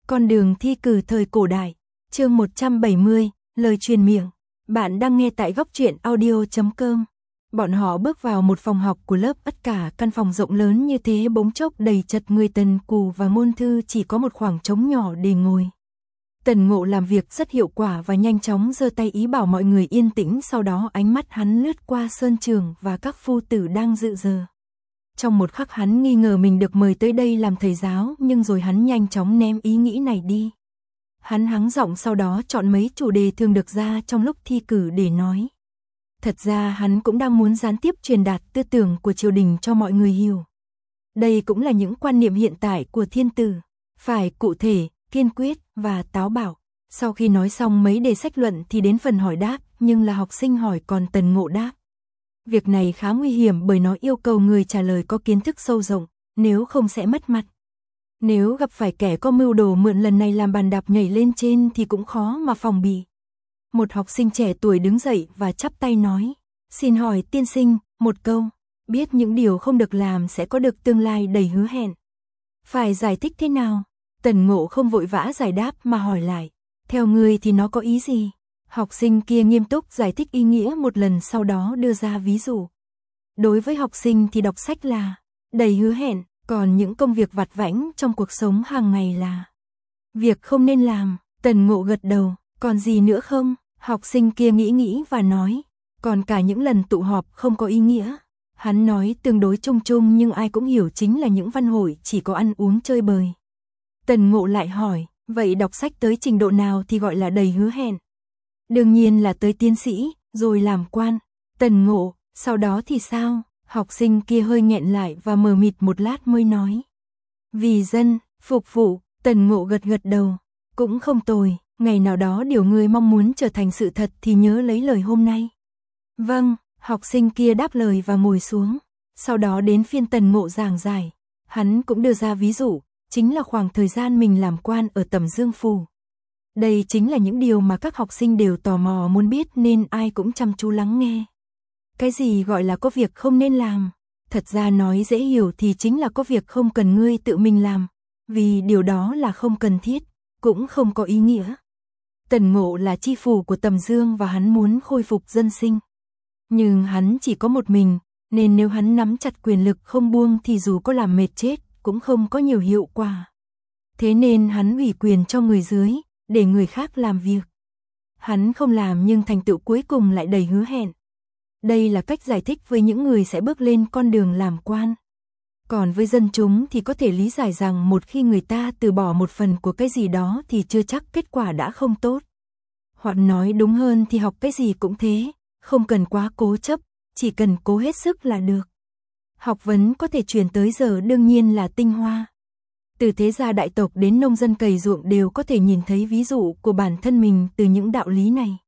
Con đường thi cử thời cổ đại, chương 170, lời truyền miệng. Bạn đang nghe tại góc truyện audio.com. Bọn họ bước vào một phòng học của lớp, tất cả căn phòng rộng lớn như thế bỗng chốc đầy chật người. Tần Cù và Ngôn Thư chỉ có một khoảng trống nhỏ để ngồi. Tần Ngộ làm việc rất hiệu quả và nhanh chóng giơ tay ý bảo mọi người yên tĩnh, sau đó ánh mắt hắn lướt qua Sơn Trường và các phu tử đang dự giờ. Trong một khắc hắn nghi ngờ mình được mời tới đây làm thầy giáo, nhưng rồi hắn nhanh chóng ném ý nghĩ này đi. Hắn hắng giọng sau đó chọn mấy chủ đề thường được ra trong lúc thi cử để nói. Thật ra hắn cũng đang muốn gián tiếp truyền đạt tư tưởng của triều đình cho mọi người hiểu. Đây cũng là những quan niệm hiện tại của thiên tử, phải cụ thể, kiên quyết và táo bạo. Sau khi nói xong mấy đề sách luận thì đến phần hỏi đáp, nhưng là học sinh hỏi còn Tần Ngộ đáp. Việc này khá nguy hiểm bởi nó yêu cầu người trả lời có kiến thức sâu rộng, nếu không sẽ mất mặt. Nếu gặp phải kẻ có mưu đồ mượn lần này làm bàn đạp nhảy lên trên thì cũng khó mà phòng bị. Một học sinh trẻ tuổi đứng dậy và chắp tay nói, xin hỏi tiên sinh, một câu, biết những điều không được làm sẽ có được tương lai đầy hứa hẹn. Phải giải thích thế nào? Tần Ngộ không vội vã giải đáp mà hỏi lại, theo ngươi thì nó có ý gì? Học sinh kia nghiêm túc giải thích ý nghĩa một lần, sau đó đưa ra ví dụ. Đối với học sinh thì đọc sách là đầy hứa hẹn, còn những công việc vặt vãnh trong cuộc sống hàng ngày là việc không nên làm. Tần Ngộ gật đầu, còn gì nữa không? Học sinh kia nghĩ và nói, còn cả những lần tụ họp không có ý nghĩa. Hắn nói tương đối chung chung nhưng ai cũng hiểu, chính là những văn hội chỉ có ăn uống chơi bời. Tần Ngộ lại hỏi, vậy đọc sách tới trình độ nào thì gọi là đầy hứa hẹn? Đương nhiên là tới tiến sĩ, rồi làm quan. Tần Ngộ, sau đó thì sao? Học sinh kia hơi nghẹn lại và mờ mịt một lát mới nói. Vì dân, phục vụ. Tần Ngộ gật đầu, cũng không tồi. Ngày nào đó điều ngươi mong muốn trở thành sự thật thì nhớ lấy lời hôm nay. Vâng, học sinh kia đáp lời và ngồi xuống. Sau đó đến phiên Tần Ngộ giảng giải. Hắn cũng đưa ra ví dụ, chính là khoảng thời gian mình làm quan ở Tầm Dương Phủ. Đây chính là những điều mà các học sinh đều tò mò muốn biết nên ai cũng chăm chú lắng nghe. Cái gì gọi là có việc không nên làm? Thật ra nói dễ hiểu thì chính là có việc không cần ngươi tự mình làm, vì điều đó là không cần thiết, cũng không có ý nghĩa. Tần Ngộ là chi phủ của Tầm Dương và hắn muốn khôi phục dân sinh. Nhưng hắn chỉ có một mình, nên nếu hắn nắm chặt quyền lực không buông thì dù có làm mệt chết cũng không có nhiều hiệu quả. Thế nên hắn ủy quyền cho người dưới, để người khác làm việc. Hắn không làm nhưng thành tựu cuối cùng lại đầy hứa hẹn. Đây là cách giải thích với những người sẽ bước lên con đường làm quan. Còn với dân chúng thì có thể lý giải rằng một khi người ta từ bỏ một phần của cái gì đó thì chưa chắc kết quả đã không tốt. Hoặc nói đúng hơn thì học cái gì cũng thế, không cần quá cố chấp, chỉ cần cố hết sức là được. Học vấn có thể truyền tới giờ đương nhiên là tinh hoa. Từ thế gia đại tộc đến nông dân cày ruộng đều có thể nhìn thấy ví dụ của bản thân mình từ những đạo lý này.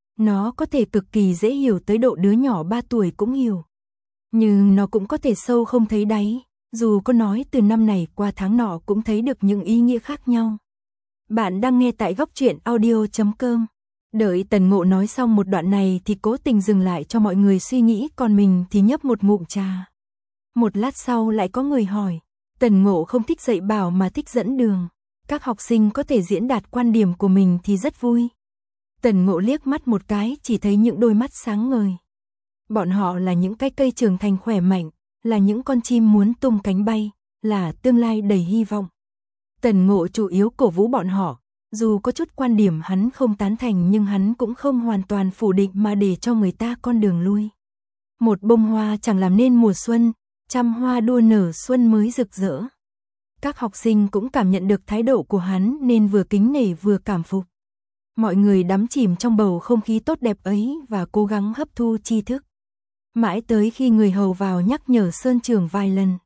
Nó có thể cực kỳ dễ hiểu tới độ đứa nhỏ 3 tuổi cũng hiểu. Nhưng nó cũng có thể sâu không thấy đáy, dù có nói từ năm này qua tháng nọ cũng thấy được những ý nghĩa khác nhau. Bạn đang nghe tại góc truyện audio.com. Đợi Tần Ngộ nói xong một đoạn này thì cố tình dừng lại cho mọi người suy nghĩ, còn mình thì nhấp một ngụm trà. Một lát sau lại có người hỏi. Tần Ngộ không thích dạy bảo mà thích dẫn đường. Các học sinh có thể diễn đạt quan điểm của mình thì rất vui. Tần Ngộ liếc mắt một cái chỉ thấy những đôi mắt sáng ngời. Bọn họ là những cái cây trưởng thành khỏe mạnh, là những con chim muốn tung cánh bay, là tương lai đầy hy vọng. Tần Ngộ chủ yếu cổ vũ bọn họ, dù có chút quan điểm hắn không tán thành nhưng hắn cũng không hoàn toàn phủ định mà để cho người ta con đường lui. Một bông hoa chẳng làm nên mùa xuân, trăm hoa đua nở xuân mới rực rỡ. Các học sinh cũng cảm nhận được thái độ của hắn nên vừa kính nể vừa cảm phục. Mọi người đắm chìm trong bầu không khí tốt đẹp ấy và cố gắng hấp thu tri thức. Mãi tới khi người hầu vào nhắc nhở Sơn Trường vài lần.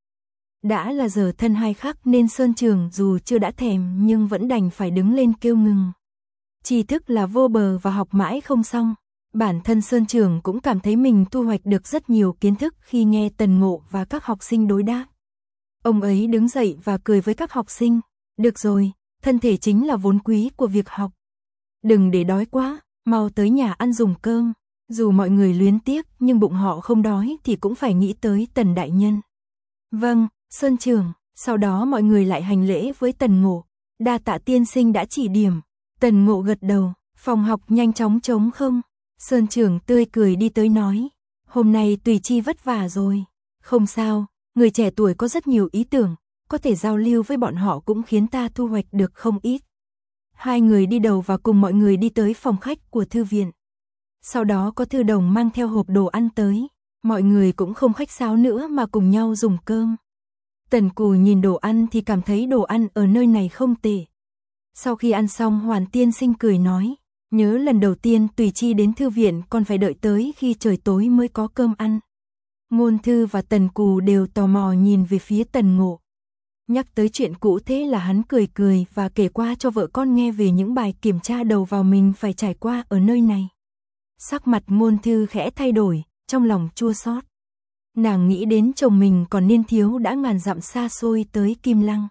Đã là giờ thân hai khắc nên Sơn Trường dù chưa đã thèm nhưng vẫn đành phải đứng lên kêu ngừng. Tri thức là vô bờ và học mãi không xong. Bản thân Sơn Trường cũng cảm thấy mình thu hoạch được rất nhiều kiến thức khi nghe Tần Ngộ và các học sinh đối đáp. Ông ấy đứng dậy và cười với các học sinh. Được rồi, thân thể chính là vốn quý của việc học. Đừng để đói quá, mau tới nhà ăn dùng cơm. Dù mọi người luyến tiếc nhưng bụng họ không đói thì cũng phải nghĩ tới Tần đại nhân. Vâng, Sơn Trường. Sau đó mọi người lại hành lễ với Tần Ngộ. Đa tạ tiên sinh đã chỉ điểm. Tần Ngộ gật đầu, phòng học nhanh chóng trống không. Sơn trưởng tươi cười đi tới nói, hôm nay Tùy Chi vất vả rồi. Không sao, người trẻ tuổi có rất nhiều ý tưởng, có thể giao lưu với bọn họ cũng khiến ta thu hoạch được không ít. Hai người đi đầu và cùng mọi người đi tới phòng khách của thư viện. Sau đó có thư đồng mang theo hộp đồ ăn tới, mọi người cũng không khách sáo nữa mà cùng nhau dùng cơm. Tần Cù nhìn đồ ăn thì cảm thấy đồ ăn ở nơi này không tệ. Sau khi ăn xong Hoàn tiên sinh cười nói, nhớ lần đầu tiên Tùy Chi đến thư viện còn phải đợi tới khi trời tối mới có cơm ăn. Ngôn Thư và Tần Cù đều tò mò nhìn về phía Tần Ngộ. Nhắc tới chuyện cũ thế là hắn cười cười và kể qua cho vợ con nghe về những bài kiểm tra đầu vào mình phải trải qua ở nơi này. Sắc mặt Ngôn Thư khẽ thay đổi, trong lòng chua xót. Nàng nghĩ đến chồng mình còn niên thiếu đã ngàn dặm xa xôi tới Kim Lăng.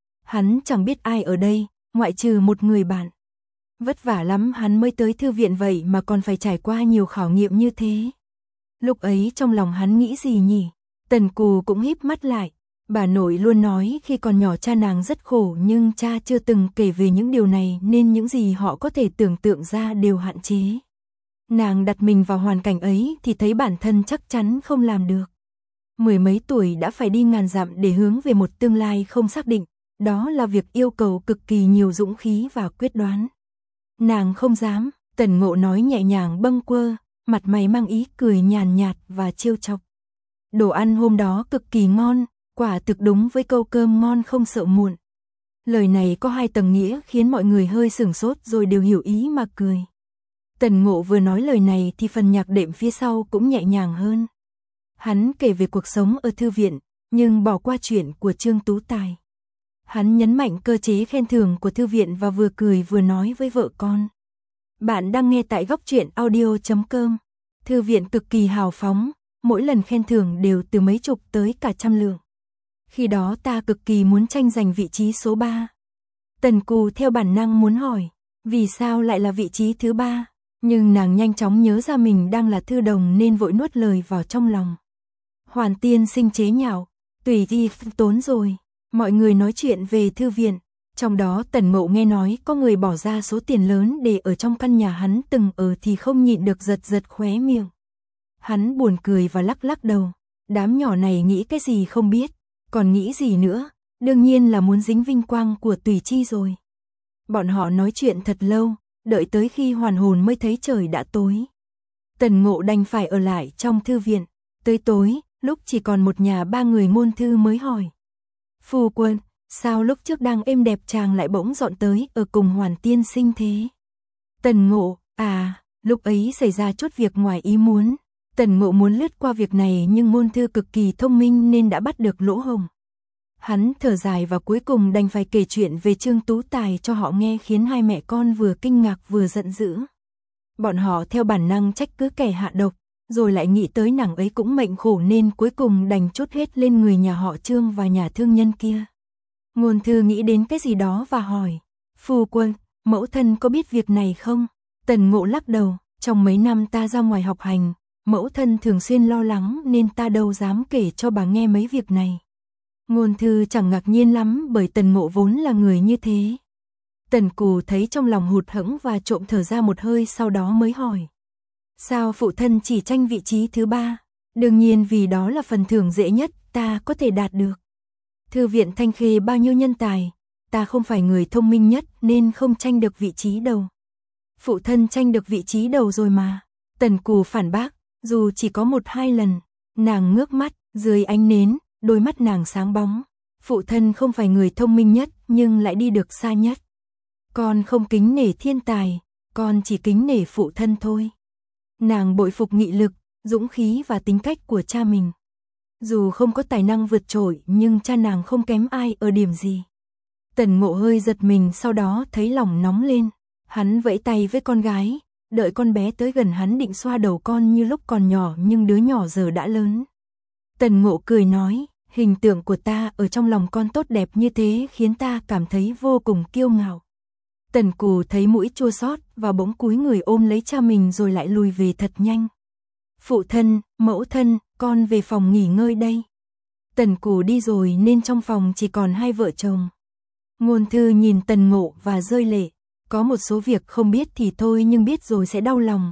Hắn chẳng biết ai ở đây, ngoại trừ một người bạn. Vất vả lắm hắn mới tới thư viện vậy mà còn phải trải qua nhiều khảo nghiệm như thế. Lúc ấy trong lòng hắn nghĩ gì nhỉ? Tần Cù cũng híp mắt lại. Bà nội luôn nói khi còn nhỏ cha nàng rất khổ nhưng cha chưa từng kể về những điều này nên những gì họ có thể tưởng tượng ra đều hạn chế. Nàng đặt mình vào hoàn cảnh ấy thì thấy bản thân chắc chắn không làm được. Mười mấy tuổi đã phải đi ngàn dặm để hướng về một tương lai không xác định, đó là việc yêu cầu cực kỳ nhiều dũng khí và quyết đoán. Nàng không dám, Tần Ngộ nói nhẹ nhàng bâng quơ, mặt mày mang ý cười nhàn nhạt và trêu chọc. Đồ ăn hôm đó cực kỳ ngon, quả thực đúng với câu cơm ngon không sợ muộn. Lời này có hai tầng nghĩa khiến mọi người hơi sửng sốt rồi đều hiểu ý mà cười. Tần Ngộ vừa nói lời này thì phần nhạc đệm phía sau cũng nhẹ nhàng hơn. Hắn kể về cuộc sống ở thư viện, nhưng bỏ qua chuyện của Trương Tú Tài. Hắn nhấn mạnh cơ chế khen thưởng của thư viện và vừa cười vừa nói với vợ con. Bạn đang nghe tại góc truyện audio.com. Thư viện cực kỳ hào phóng, mỗi lần khen thưởng đều từ mấy chục tới cả trăm lượng. Khi đó ta cực kỳ muốn tranh giành vị trí số 3. Tần Cù theo bản năng muốn hỏi, vì sao lại là vị trí thứ 3? Nhưng nàng nhanh chóng nhớ ra mình đang là thư đồng nên vội nuốt lời vào trong lòng. Hoàn tiên sinh chế nhạo, Tùy Chi tốn rồi. Mọi người nói chuyện về thư viện, trong đó Tần Ngộ nghe nói có người bỏ ra số tiền lớn để ở trong căn nhà hắn từng ở thì không nhịn được giật giật khóe miệng. Hắn buồn cười và lắc lắc đầu, đám nhỏ này nghĩ cái gì không biết, còn nghĩ gì nữa, đương nhiên là muốn dính vinh quang của Tùy Chi rồi. Bọn họ nói chuyện thật lâu, đợi tới khi hoàn hồn mới thấy trời đã tối. Tần Ngộ đành phải ở lại trong thư viện, tới tối, lúc chỉ còn một nhà ba người Ngôn Thư mới hỏi. Phu quân, sao lúc trước đang êm đẹp chàng lại bỗng dọn tới ở cùng Hoàn tiên sinh thế? Tần Ngộ, lúc ấy xảy ra chút việc ngoài ý muốn. Tần Ngộ muốn lướt qua việc này nhưng Ngôn Thư cực kỳ thông minh nên đã bắt được lỗ hổng. Hắn thở dài và cuối cùng đành phải kể chuyện về Trương Tú Tài cho họ nghe khiến hai mẹ con vừa kinh ngạc vừa giận dữ. Bọn họ theo bản năng trách cứ kẻ hạ độc, rồi lại nghĩ tới nàng ấy cũng mệnh khổ nên cuối cùng đành trút hết lên người nhà họ Trương và nhà thương nhân kia. Ngôn Thư nghĩ đến cái gì đó và hỏi, phu quân, mẫu thân có biết việc này không? Tần Ngộ lắc đầu, trong mấy năm ta ra ngoài học hành, mẫu thân thường xuyên lo lắng nên ta đâu dám kể cho bà nghe mấy việc này. Ngôn Thư chẳng ngạc nhiên lắm bởi Tần Ngộ vốn là người như thế. Tần Cù thấy trong lòng hụt hẫng và trộm thở ra một hơi sau đó mới hỏi. Sao phụ thân chỉ tranh vị trí thứ 3? Đương nhiên vì đó là phần thưởng dễ nhất ta có thể đạt được. Thư viện Thanh Khê bao nhiêu nhân tài, ta không phải người thông minh nhất nên không tranh được vị trí đầu. Phụ thân tranh được vị trí đầu rồi mà. Tần Cù phản bác, dù chỉ có 1-2 lần. Nàng ngước mắt, dưới ánh nến, đôi mắt nàng sáng bóng. Phụ thân không phải người thông minh nhất nhưng lại đi được xa nhất. Con không kính nể thiên tài, con chỉ kính nể phụ thân thôi. Nàng bội phục nghị lực, dũng khí và tính cách của cha mình. Dù không có tài năng vượt trội nhưng cha nàng không kém ai ở điểm gì. Tần Ngộ hơi giật mình sau đó thấy lòng nóng lên. Hắn vẫy tay với con gái, đợi con bé tới gần hắn định xoa đầu con như lúc còn nhỏ nhưng đứa nhỏ giờ đã lớn. Tần Ngộ cười nói, hình tượng của ta ở trong lòng con tốt đẹp như thế khiến ta cảm thấy vô cùng kiêu ngạo. Tần Cù thấy mũi chua xót và bỗng cúi người ôm lấy cha mình rồi lại lùi về thật nhanh. Phụ thân, mẫu thân, con về phòng nghỉ ngơi đây. Tần Cù đi rồi nên trong phòng chỉ còn hai vợ chồng. Ngôn Thư nhìn Tần Ngộ và rơi lệ. Có một số việc không biết thì thôi, nhưng biết rồi sẽ đau lòng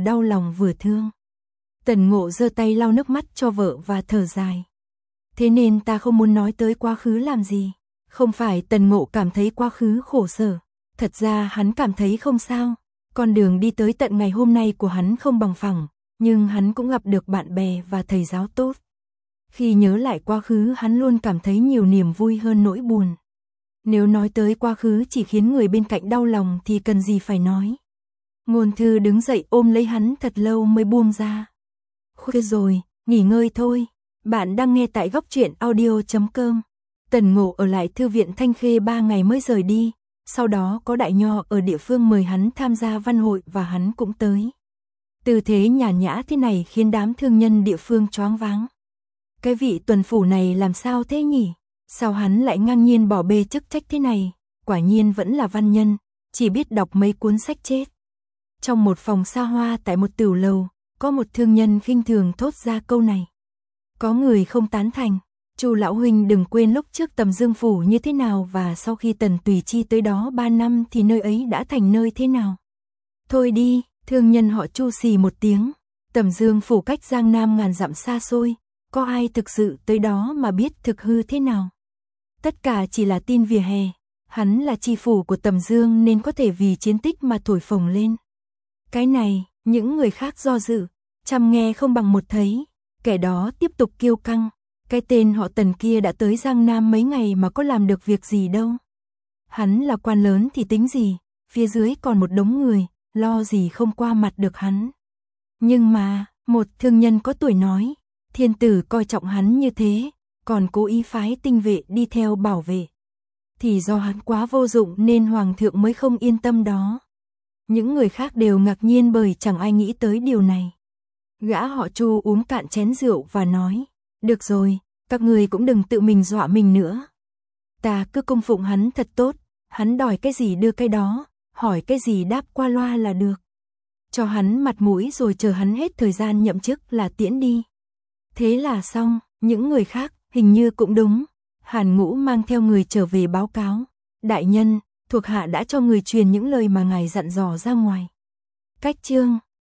vừa thương. Tần Ngộ giơ tay lau nước mắt cho vợ và thở dài. Thế nên ta không muốn nói tới quá khứ làm gì. Không phải Tần Ngộ cảm thấy quá khứ khổ sở. Thật ra hắn cảm thấy không sao. Con đường đi tới tận ngày hôm nay của hắn không bằng phẳng, nhưng hắn cũng gặp được bạn bè và thầy giáo tốt. Khi nhớ lại quá khứ, hắn luôn cảm thấy nhiều niềm vui hơn nỗi buồn. Nếu nói tới quá khứ chỉ khiến người bên cạnh đau lòng thì cần gì phải nói. Ngôn Thư đứng dậy ôm lấy hắn thật lâu mới buông ra. Khuya rồi, nghỉ ngơi thôi. Bạn đang nghe tại góc truyện audio.com. Tần Ngộ ở lại thư viện Thanh Khê 3 ngày mới rời đi. Sau đó có đại nho ở địa phương mời hắn tham gia văn hội và hắn cũng tới. Tư thế nhàn nhã thế này khiến đám thương nhân địa phương choáng váng. Cái vị tuần phủ này làm sao thế nhỉ? Sao hắn lại ngang nhiên bỏ bê chức trách thế này? Quả nhiên vẫn là văn nhân, chỉ biết đọc mấy cuốn sách chết. Trong một phòng xa hoa tại một tửu lầu, có một thương nhân khinh thường thốt ra câu này. Có người không tán thành. Chu lão huynh đừng quên lúc trước Tầm Dương phủ như thế nào, và sau khi Tần Tùy Chi tới đó 3 năm thì nơi ấy đã thành nơi thế nào. Thôi đi, thương nhân họ Chu xì một tiếng. Tầm Dương phủ cách Giang Nam ngàn dặm xa xôi, có ai thực sự tới đó mà biết thực hư thế nào. Tất cả chỉ là tin vỉa hè. Hắn là chi phủ của Tầm Dương nên có thể vì chiến tích mà thổi phồng lên. Cái này, những người khác do dự, chăm nghe không bằng một thấy. Kẻ đó tiếp tục kiêu căng. Cái tên họ Tần kia đã tới Giang Nam mấy ngày mà có làm được việc gì đâu. Hắn là quan lớn thì tính gì, phía dưới còn một đống người, lo gì không qua mặt được hắn. Nhưng mà, một thương nhân có tuổi nói, thiên tử coi trọng hắn như thế, còn cố ý phái tinh vệ đi theo bảo vệ. Thì do hắn quá vô dụng nên hoàng thượng mới không yên tâm đó. Những người khác đều ngạc nhiên bởi chẳng ai nghĩ tới điều này. Gã họ Chu uống cạn chén rượu và nói, được rồi, các người cũng đừng tự mình dọa mình nữa. Ta cứ cung phụng hắn thật tốt, hắn đòi cái gì đưa cái đó, hỏi cái gì đáp qua loa là được. Cho hắn mặt mũi rồi chờ hắn hết thời gian nhậm chức là tiễn đi. Thế là xong, những người khác, hình như cũng đúng. Hàn Ngũ mang theo người trở về báo cáo. Đại nhân, thuộc hạ đã cho người truyền những lời mà ngài dặn dò ra ngoài. Cách chương